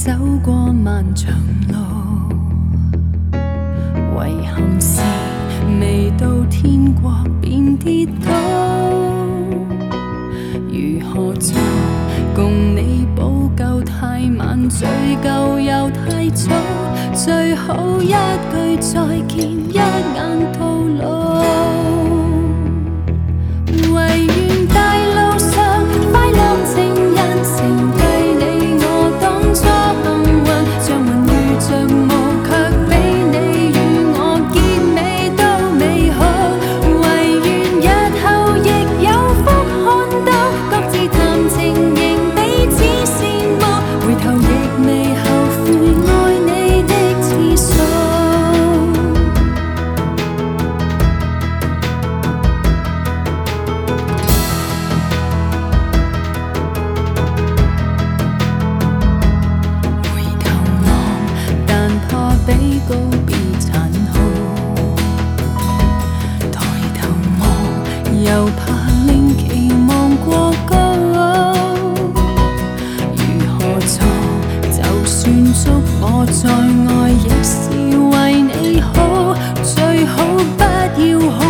走過漫長路，遺憾是未到天國便跌倒。如何做共你補救太晚，醉夠又太早，最好一句再見，一眼到老。唯願大路上快樂情人成對你我當初幸運，像雲遇着霧，卻比你與我結尾都美好。唯願日後亦有福看到，各自談情仍彼此羨慕，回頭亦未後悔愛你的次數。比告別殘酷，抬頭望又怕令期望過高。如何做？就算祝我再愛，亦是為你好，最好不要。